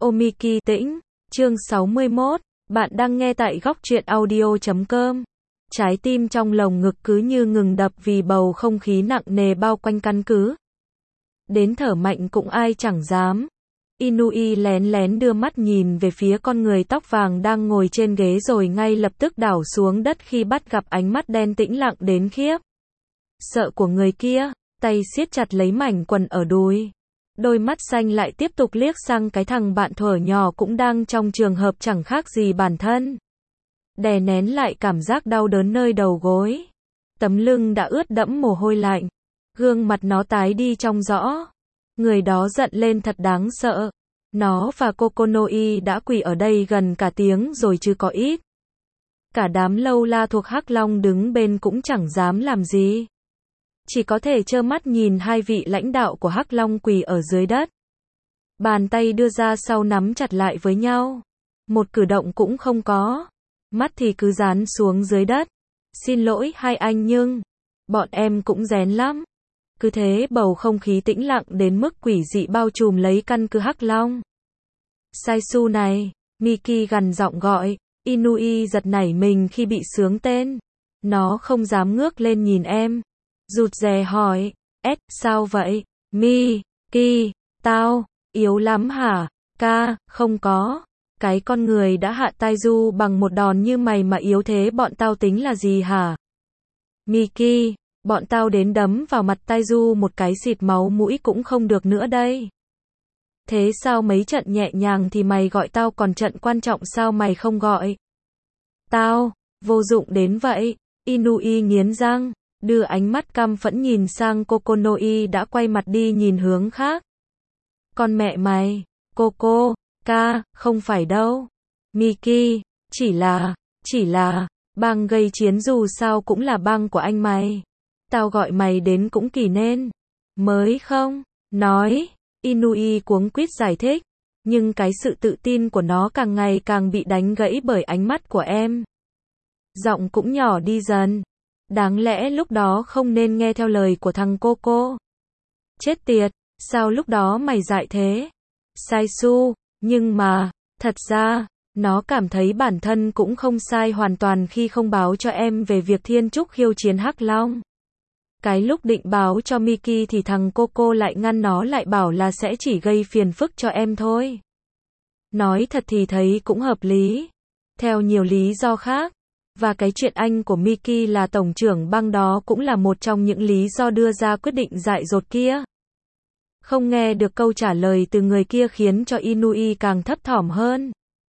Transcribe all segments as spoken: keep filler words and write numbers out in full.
Omiki Tĩnh, chương sáu mươi mốt, bạn đang nghe tại góc truyện audio chấm com. Trái tim trong lồng ngực cứ như ngừng đập vì bầu không khí nặng nề bao quanh căn cứ. Đến thở mạnh cũng ai chẳng dám. Inui lén lén đưa mắt nhìn về phía con người tóc vàng đang ngồi trên ghế rồi ngay lập tức đảo xuống đất khi bắt gặp ánh mắt đen tĩnh lặng đến khiếp sợ của người kia, tay siết chặt lấy mảnh quần ở đùi. Đôi mắt xanh lại tiếp tục liếc sang cái thằng bạn thuở nhỏ cũng đang trong trường hợp chẳng khác gì bản thân. Đè nén lại cảm giác đau đớn nơi đầu gối. Tấm lưng đã ướt đẫm mồ hôi lạnh. Gương mặt nó tái đi trông rõ. Người đó giận lên thật đáng sợ. Nó và Kokonoi đã quỳ ở đây gần cả tiếng rồi chứ có ít. Cả đám lâu la thuộc Hắc Long đứng bên cũng chẳng dám làm gì. Chỉ có thể trơ mắt nhìn hai vị lãnh đạo của Hắc Long quỳ ở dưới đất. Bàn tay đưa ra sau nắm chặt lại với nhau. Một cử động cũng không có. Mắt thì cứ dán xuống dưới đất. Xin lỗi hai anh nhưng bọn em cũng rén lắm. Cứ thế bầu không khí tĩnh lặng đến mức quỷ dị bao trùm lấy căn cứ Hắc Long. Saisu này, Miki gằn giọng gọi. Inui giật nảy mình khi bị xướng tên. Nó không dám ngước lên nhìn em. Rụt rè hỏi, S, sao vậy? Miki, tao, yếu lắm hả? Ca, không có. Cái con người đã hạ Taiju bằng một đòn như mày mà yếu thế bọn tao tính là gì hả? Miki, bọn tao đến đấm vào mặt Taiju một cái xịt máu mũi cũng không được nữa đây. Thế sao mấy trận nhẹ nhàng thì mày gọi tao còn trận quan trọng sao mày không gọi? Tao, vô dụng đến vậy. Inui nghiến răng. Đưa ánh mắt căm phẫn nhìn sang Kokonoi đã quay mặt đi nhìn hướng khác. Con mẹ mày, Coco, ca, không phải đâu. Miki, chỉ là, chỉ là, bang gây chiến dù sao cũng là bang của anh mày. Tao gọi mày đến cũng kỳ nên. Mới không, nói, Inui cuống quýt giải thích. Nhưng cái sự tự tin của nó càng ngày càng bị đánh gãy bởi ánh mắt của em. Giọng cũng nhỏ đi dần. Đáng lẽ lúc đó không nên nghe theo lời của thằng Coco. Chết tiệt, sao lúc đó mày dại thế? Saisu, nhưng mà, thật ra, nó cảm thấy bản thân cũng không sai hoàn toàn khi không báo cho em về việc Thiên Trúc khiêu chiến Hắc Long. Cái lúc định báo cho Miki thì thằng Coco lại ngăn nó lại bảo là sẽ chỉ gây phiền phức cho em thôi. Nói thật thì thấy cũng hợp lý. Theo nhiều lý do khác. Và cái chuyện anh của Miki là tổng trưởng bang đó cũng là một trong những lý do đưa ra quyết định dại dột kia. Không nghe được câu trả lời từ người kia khiến cho Inui càng thấp thỏm hơn.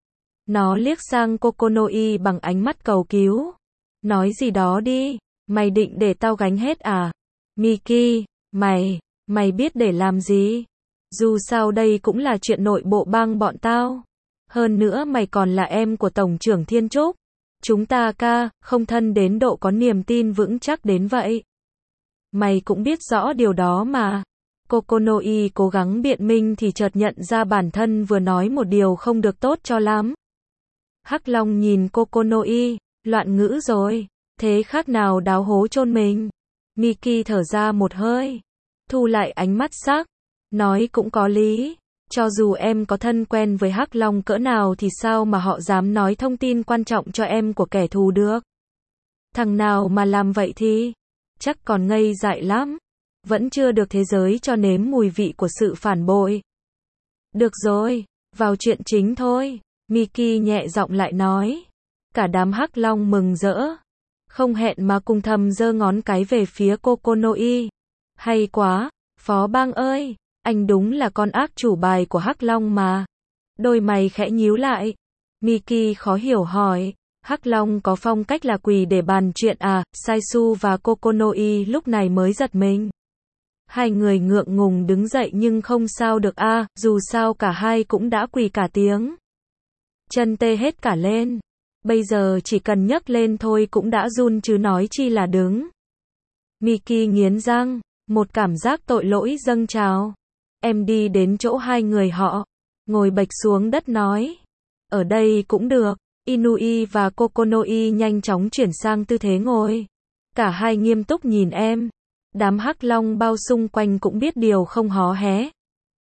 Nó liếc sang Kokonoi bằng ánh mắt cầu cứu. Nói gì đó đi, mày định để tao gánh hết à? Miki, mày, mày biết để làm gì? Dù sao đây cũng là chuyện nội bộ bang bọn tao. Hơn nữa mày còn là em của tổng trưởng Thiên Trúc. Chúng ta ca, không thân đến độ có niềm tin vững chắc đến vậy. Mày cũng biết rõ điều đó mà. Kokonoi cố gắng biện minh thì chợt nhận ra bản thân vừa nói một điều không được tốt cho lắm. Hắc Long nhìn Kokonoi, loạn ngữ rồi. Thế khác nào đào hố chôn mình. Miki thở ra một hơi. Thu lại ánh mắt sắc. Nói cũng có lý. Cho dù em có thân quen với Hắc Long cỡ nào thì sao mà họ dám nói thông tin quan trọng cho em của kẻ thù được. Thằng nào mà làm vậy thì chắc còn ngây dại lắm. Vẫn chưa được thế giới cho nếm mùi vị của sự phản bội. Được rồi, vào chuyện chính thôi. Miki nhẹ giọng lại nói. Cả đám Hắc Long mừng rỡ. Không hẹn mà cùng thầm giơ ngón cái về phía Kokonoi. Hay quá, phó bang ơi. Anh đúng là con ác chủ bài của Hắc Long mà. Đôi mày khẽ nhíu lại. Miki khó hiểu hỏi. Hắc Long có phong cách là quỳ để bàn chuyện à? Saisu và Kokonoi lúc này mới giật mình. Hai người ngượng ngùng đứng dậy nhưng không sao được a, à, dù sao cả hai cũng đã quỳ cả tiếng. Chân tê hết cả lên. Bây giờ chỉ cần nhấc lên thôi cũng đã run chứ nói chi là đứng. Miki nghiến răng. Một cảm giác tội lỗi dâng trào. Em đi đến chỗ hai người họ, ngồi bệch xuống đất nói. Ở đây cũng được. Inui và Kokonoi nhanh chóng chuyển sang tư thế ngồi. Cả hai nghiêm túc nhìn em. Đám Hắc Long bao xung quanh cũng biết điều không hó hé.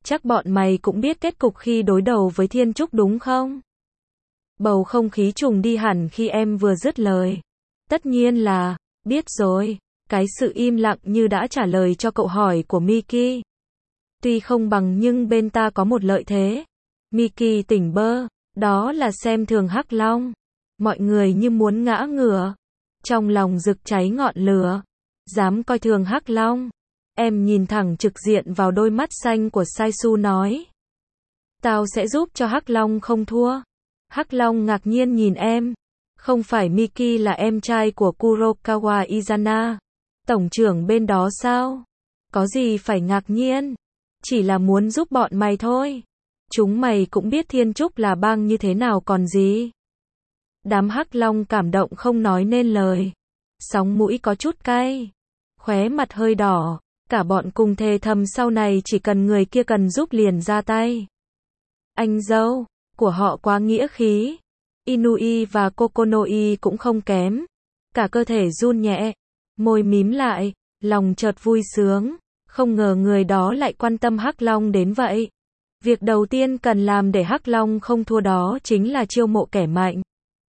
Chắc bọn mày cũng biết kết cục khi đối đầu với Thiên Trúc đúng không? Bầu không khí trùng đi hẳn khi em vừa dứt lời. Tất nhiên là, biết rồi. Cái sự im lặng như đã trả lời cho cậu hỏi của Miki. Tuy không bằng nhưng bên ta có một lợi thế. Miki tỉnh bơ, đó là xem thường Hắc Long. Mọi người như muốn ngã ngửa. Trong lòng rực cháy ngọn lửa. Dám coi thường Hắc Long. Em nhìn thẳng trực diện vào đôi mắt xanh của Saisu nói. Tao sẽ giúp cho Hắc Long không thua. Hắc Long ngạc nhiên nhìn em. Không phải Miki là em trai của Kurokawa Izana, tổng trưởng bên đó sao? Có gì phải ngạc nhiên. Chỉ là muốn giúp bọn mày thôi. Chúng mày cũng biết Thiên Trúc là bang như thế nào còn gì. Đám Hắc Long cảm động không nói nên lời. Sóng mũi có chút cay. Khóe mặt hơi đỏ. Cả bọn cùng thề thầm sau này chỉ cần người kia cần giúp liền ra tay. Anh dâu của họ quá nghĩa khí. Inui và Kokonoi cũng không kém. Cả cơ thể run nhẹ. Môi mím lại. Lòng chợt vui sướng. Không ngờ người đó lại quan tâm Hắc Long đến vậy. Việc đầu tiên cần làm để Hắc Long không thua đó chính là chiêu mộ kẻ mạnh.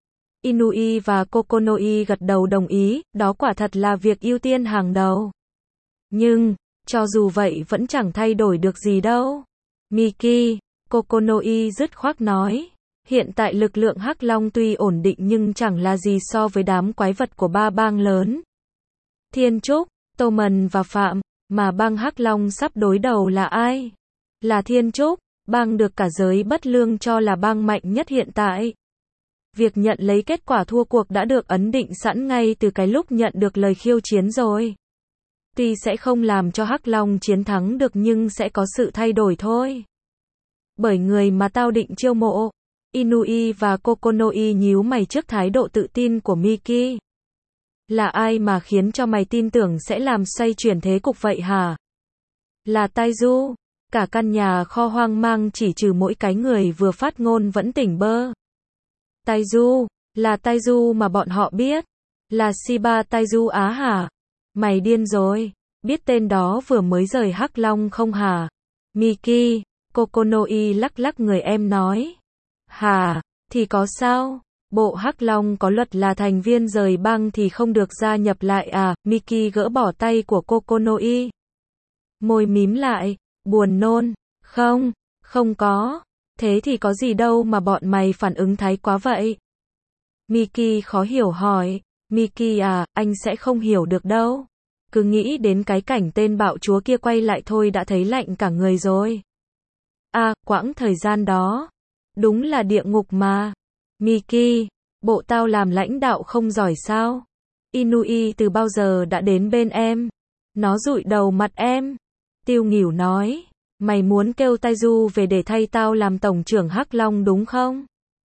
Inui và Kokonoi gật đầu đồng ý. Đó quả thật là việc ưu tiên hàng đầu. Nhưng, cho dù vậy vẫn chẳng thay đổi được gì đâu. Miki, Kokonoi dứt khoát nói. Hiện tại lực lượng Hắc Long tuy ổn định nhưng chẳng là gì so với đám quái vật của ba bang lớn. Thiên Trúc, Tô Mần và Phạm, mà bang Hắc Long sắp đối đầu là ai? Là Thiên Trúc, bang được cả giới bất lương cho là bang mạnh nhất hiện tại. Việc nhận lấy kết quả thua cuộc đã được ấn định sẵn ngay từ cái lúc nhận được lời khiêu chiến rồi. Tuy sẽ không làm cho Hắc Long chiến thắng được nhưng sẽ có sự thay đổi thôi. Bởi người mà tao định chiêu mộ. Inui và Kokonoi nhíu mày trước thái độ tự tin của Miki. Là ai mà khiến cho mày tin tưởng sẽ làm xoay chuyển thế cục vậy hả? Là Taiju. Cả căn nhà kho hoang mang chỉ trừ mỗi cái người vừa phát ngôn vẫn tỉnh bơ. Taiju, là Taiju mà bọn họ biết. Là Shiba Taiju Á hả? Mày điên rồi. Biết tên đó vừa mới rời Hắc Long không hả? Miki, Kokonoi lắc lắc người em nói. Hả, thì có sao? Bộ Hắc Long có luật là thành viên rời bang thì không được gia nhập lại à? Miki gỡ bỏ tay của Kokonoi. Môi mím lại, buồn nôn. Không, không có. Thế thì có gì đâu mà bọn mày phản ứng thái quá vậy? Miki khó hiểu hỏi. Miki à, anh sẽ không hiểu được đâu. Cứ nghĩ đến cái cảnh tên bạo chúa kia quay lại thôi đã thấy lạnh cả người rồi. À, quãng thời gian đó. Đúng là địa ngục mà. Miki, bộ tao làm lãnh đạo không giỏi sao? Inui từ bao giờ đã đến bên em? Nó dụi đầu mặt em. Tiêu Nghỉu nói. Mày muốn kêu Taiju về để thay tao làm tổng trưởng Hắc Long đúng không?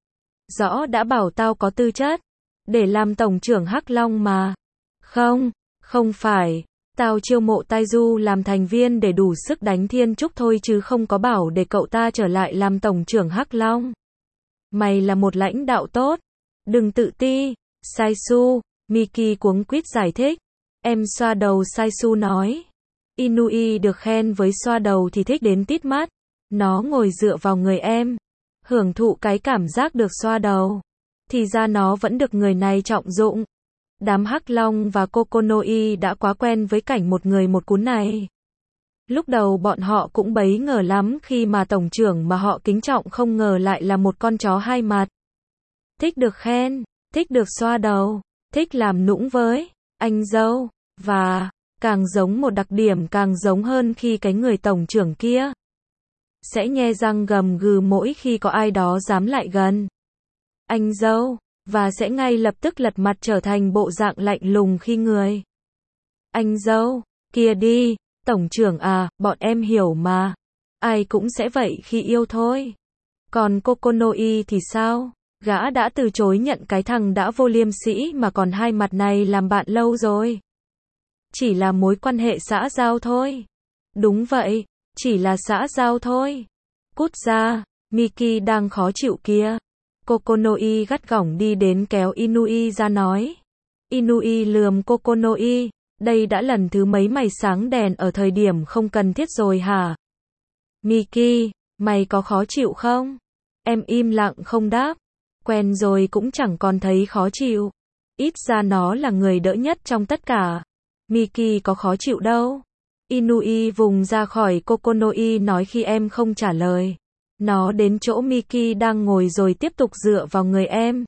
Rõ đã bảo tao có tư chất. Để làm tổng trưởng Hắc Long mà. Không, không phải. Tao chiêu mộ Taiju làm thành viên để đủ sức đánh Thiên Trúc thôi chứ không có bảo để cậu ta trở lại làm tổng trưởng Hắc Long. Mày là một lãnh đạo tốt. Đừng tự ti. Saisu, Miki cuống quýt giải thích. Em xoa đầu Saisu nói. Inui được khen với xoa đầu thì thích đến tít mắt. Nó ngồi dựa vào người em. Hưởng thụ cái cảm giác được xoa đầu. Thì ra nó vẫn được người này trọng dụng. Đám Hắc Long và Kokonoi đã quá quen với cảnh một người một cún này. Lúc đầu bọn họ cũng bấy ngờ lắm khi mà tổng trưởng mà họ kính trọng không ngờ lại là một con chó hai mặt. Thích được khen, thích được xoa đầu, thích làm nũng với anh dâu, và càng giống một đặc điểm càng giống hơn khi cái người tổng trưởng kia sẽ nhe răng gầm gừ mỗi khi có ai đó dám lại gần anh dâu, và sẽ ngay lập tức lật mặt trở thành bộ dạng lạnh lùng khi người anh dâu kia đi. Tổng trưởng à, bọn em hiểu mà. Ai cũng sẽ vậy khi yêu thôi. Còn Kokonoi thì sao? Gã đã từ chối nhận cái thằng đã vô liêm sĩ mà còn hai mặt này làm bạn lâu rồi. Chỉ là mối quan hệ xã giao thôi. Đúng vậy, chỉ là xã giao thôi. Cút ra, Miki đang khó chịu kia. Kokonoi gắt gỏng đi đến kéo Inui ra nói. Inui lườm Kokonoi. Đây đã lần thứ mấy mày sáng đèn ở thời điểm không cần thiết rồi hả? Miki, mày có khó chịu không? Em im lặng không đáp. Quen rồi cũng chẳng còn thấy khó chịu. Ít ra nó là người đỡ nhất trong tất cả. Miki có khó chịu đâu. Inui vùng ra khỏi Kokonoi nói khi em không trả lời. Nó đến chỗ Miki đang ngồi rồi tiếp tục dựa vào người em.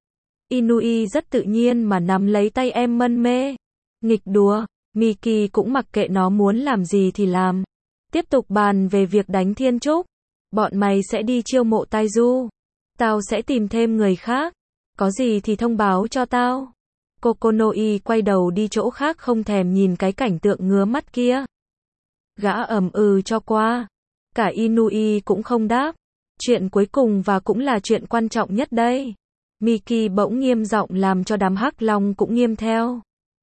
Inui rất tự nhiên mà nắm lấy tay em mân mê. Nghịch đùa, Miki cũng mặc kệ nó muốn làm gì thì làm. Tiếp tục bàn về việc đánh thiên trúc. Bọn mày sẽ đi chiêu mộ Taiju. Tao sẽ tìm thêm người khác. Có gì thì thông báo cho tao. Kokonoi quay đầu đi chỗ khác không thèm nhìn cái cảnh tượng ngứa mắt kia. Gã ầm ừ cho qua. Cả Inui cũng không đáp. Chuyện cuối cùng và cũng là chuyện quan trọng nhất đây. Miki bỗng nghiêm giọng làm cho đám hắc long cũng nghiêm theo.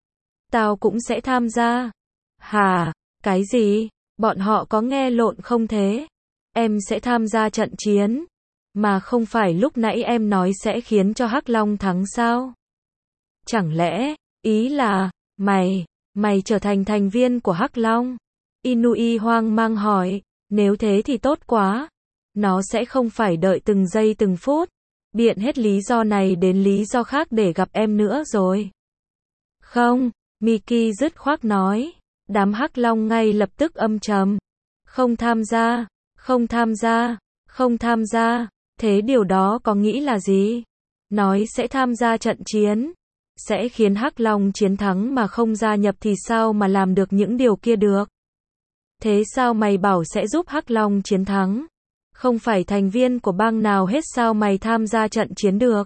Tao cũng sẽ tham gia. Hả? Cái gì? Bọn họ có nghe lộn không thế? Em sẽ tham gia trận chiến. Mà không phải lúc nãy em nói sẽ khiến cho hắc long thắng sao? Chẳng lẽ, ý là, mày, mày trở thành thành viên của hắc long? Inui hoang mang hỏi, nếu thế thì tốt quá. Nó sẽ không phải đợi từng giây từng phút. Biện hết lý do này đến lý do khác để gặp em nữa rồi. Không, Miki dứt khoát nói. Đám hắc long ngay lập tức âm trầm. Không tham gia, không tham gia, không tham gia. Thế điều đó có nghĩ là gì? Nói sẽ tham gia trận chiến. Sẽ khiến hắc long chiến thắng mà không gia nhập thì sao mà làm được những điều kia được? Thế sao mày bảo sẽ giúp hắc long chiến thắng? Không phải thành viên của bang nào hết sao mày tham gia trận chiến được?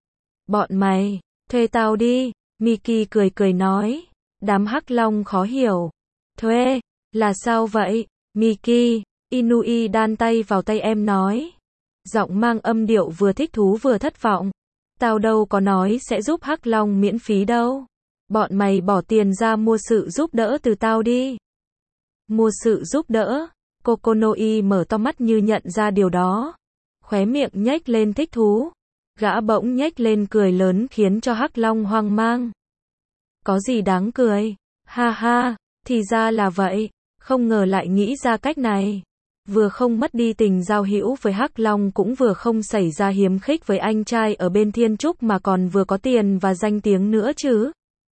Bọn mày, thuê tao đi. Miki cười cười nói. Đám hắc long khó hiểu. Thuê, là sao vậy? Miki, Inui đan tay vào tay em nói. Giọng mang âm điệu vừa thích thú vừa thất vọng. Tao đâu có nói sẽ giúp hắc long miễn phí đâu. Bọn mày bỏ tiền ra mua sự giúp đỡ từ tao đi. Mua sự giúp đỡ. Kokonoi mở to mắt như nhận ra điều đó. Khóe miệng nhếch lên thích thú. Gã bỗng nhếch lên cười lớn khiến cho hắc long hoang mang. Có gì đáng cười? Ha ha, thì ra là vậy. Không ngờ lại nghĩ ra cách này. Vừa không mất đi tình giao hữu với hắc long cũng vừa không xảy ra hiếm khích với anh trai ở bên thiên trúc mà còn vừa có tiền và danh tiếng nữa chứ.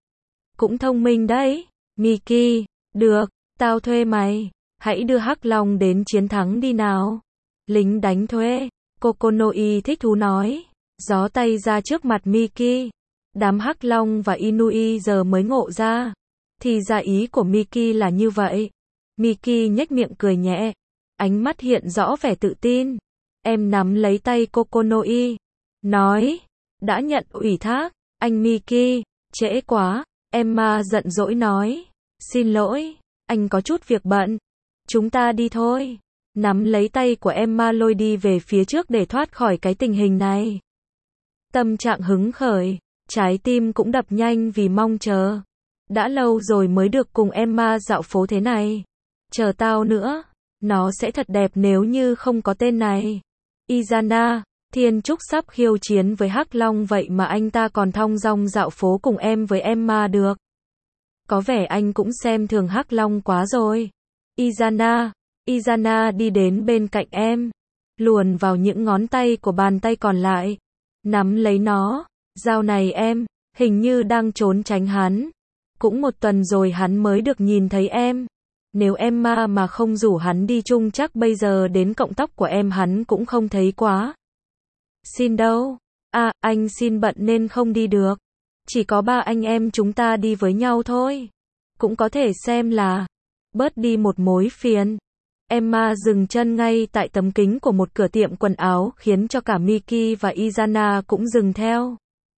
Cũng thông minh đấy. Miki, được, tao thuê mày. Hãy đưa hắc long đến chiến thắng đi nào. Lính đánh thuê. Kokonoi thích thú nói. Gió tay ra trước mặt Miki. Đám hắc long và Inui giờ mới ngộ ra. Thì ra ý của Miki là như vậy. Miki nhếch miệng cười nhẹ. Ánh mắt hiện rõ vẻ tự tin. Em nắm lấy tay Kokonoi. Nói. Đã nhận ủy thác. Anh Miki. Trễ quá. Emma giận dỗi nói. Xin lỗi. Anh có chút việc bận. Chúng ta đi thôi. Nắm lấy tay của Emma lôi đi về phía trước để thoát khỏi cái tình hình này. Tâm trạng hứng khởi. Trái tim cũng đập nhanh vì mong chờ. Đã lâu rồi mới được cùng Emma dạo phố thế này. Chờ tao nữa. Nó sẽ thật đẹp nếu như không có tên này. Izana, Thiên Trúc sắp khiêu chiến với hắc long vậy mà anh ta còn thong dong dạo phố cùng em với Emma được. Có vẻ anh cũng xem thường hắc long quá rồi. Izana, Izana đi đến bên cạnh em. Luồn vào những ngón tay của bàn tay còn lại. Nắm lấy nó. Dạo này em, hình như đang trốn tránh hắn. Cũng một tuần rồi hắn mới được nhìn thấy em. Nếu Emma mà không rủ hắn đi chung chắc bây giờ đến cọng tóc của em hắn cũng không thấy quá. Xin đâu? À, anh xin bận nên không đi được. Chỉ có ba anh em chúng ta đi với nhau thôi. Cũng có thể xem là bớt đi một mối phiền. Emma dừng chân ngay tại tấm kính của một cửa tiệm quần áo khiến cho cả Miki và Izana cũng dừng theo.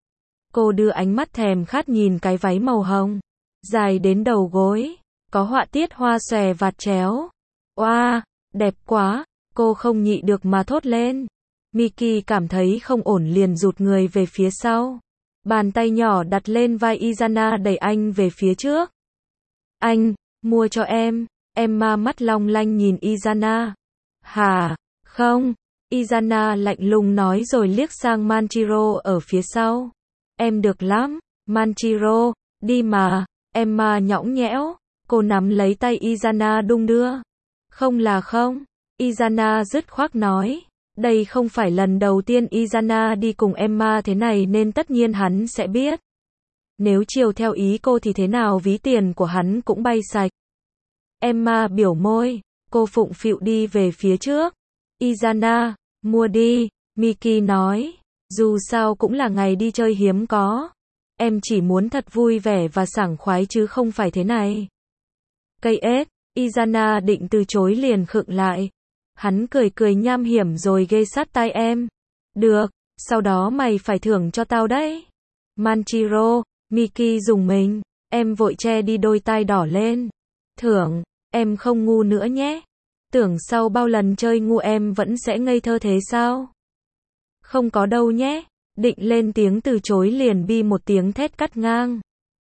Cô đưa ánh mắt thèm khát nhìn cái váy màu hồng. Dài đến đầu gối. Có họa tiết hoa xòe vạt chéo. Oa, đẹp quá. Cô không nhịn được mà thốt lên. Miki cảm thấy không ổn liền rụt người về phía sau. Bàn tay nhỏ đặt lên vai Izana đẩy anh về phía trước. Anh, mua cho em. Emma mắt long lanh nhìn Izana. Hả? Không. Izana lạnh lùng nói rồi liếc sang Manchiro ở phía sau. Em được lắm. Manchiro, đi mà. Emma nhõng nhẽo. Cô nắm lấy tay Izana đung đưa. Không là không. Izana dứt khoát nói. Đây không phải lần đầu tiên Izana đi cùng Emma thế này nên tất nhiên hắn sẽ biết. Nếu chiều theo ý cô thì thế nào ví tiền của hắn cũng bay sạch. Emma biểu môi, cô phụng phịu đi về phía trước. Izana, mua đi, Miki nói. Dù sao cũng là ngày đi chơi hiếm có. Em chỉ muốn thật vui vẻ và sảng khoái chứ không phải thế này. Cây ếch, Izana định từ chối liền khựng lại. Hắn cười cười nham hiểm rồi ghê sát tai em. Được, sau đó mày phải thưởng cho tao đấy. Manchiro, Miki dùng mình, em vội che đi đôi tai đỏ lên. Thưởng, em không ngu nữa nhé. Tưởng sau bao lần chơi ngu em vẫn sẽ ngây thơ thế sao? Không có đâu nhé. Định lên tiếng từ chối liền bi một tiếng thét cắt ngang.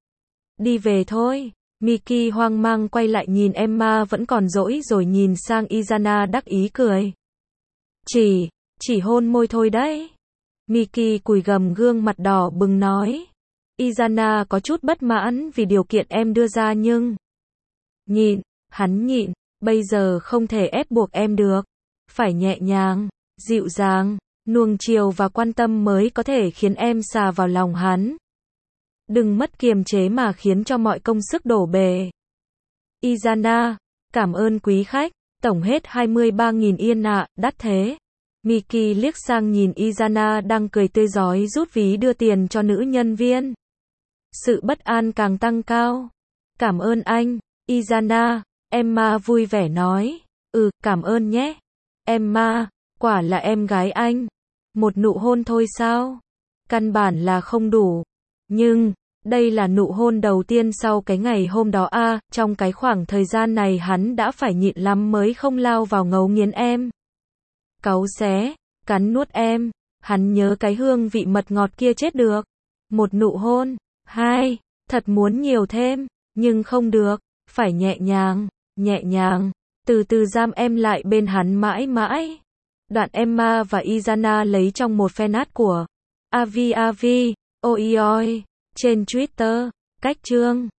Đi về thôi. Miki hoang mang quay lại nhìn Emma vẫn còn dỗi rồi nhìn sang Izana đắc ý cười. Chỉ, chỉ hôn môi thôi đấy. Miki cùi gằm gương mặt đỏ bừng nói. Izana có chút bất mãn vì điều kiện em đưa ra nhưng... Nhịn, hắn nhịn, bây giờ không thể ép buộc em được. Phải nhẹ nhàng, dịu dàng, nuông chiều và quan tâm mới có thể khiến em xà vào lòng hắn. Đừng mất kiềm chế mà khiến cho mọi công sức đổ bể. Izana, cảm ơn quý khách, tổng hết hai mươi ba nghìn yên ạ, à, đắt thế. Miki liếc sang nhìn Izana đang cười tươi rói rút ví đưa tiền cho nữ nhân viên. Sự bất an càng tăng cao. Cảm ơn anh, Izana, Emma vui vẻ nói. Ừ, cảm ơn nhé. Emma, quả là em gái anh. Một nụ hôn thôi sao? Căn bản là không đủ. Nhưng... đây là nụ hôn đầu tiên sau cái ngày hôm đó a, à, trong cái khoảng thời gian này hắn đã phải nhịn lắm mới không lao vào ngấu nghiến em. Cáu xé, cắn nuốt em, hắn nhớ cái hương vị mật ngọt kia chết được. Một nụ hôn, hai, thật muốn nhiều thêm, nhưng không được, phải nhẹ nhàng, nhẹ nhàng, từ từ giam em lại bên hắn mãi mãi. Đoạn Emma và Izana lấy trong một fan art của Avi Avi, oi oi. Trên Twitter, cách chương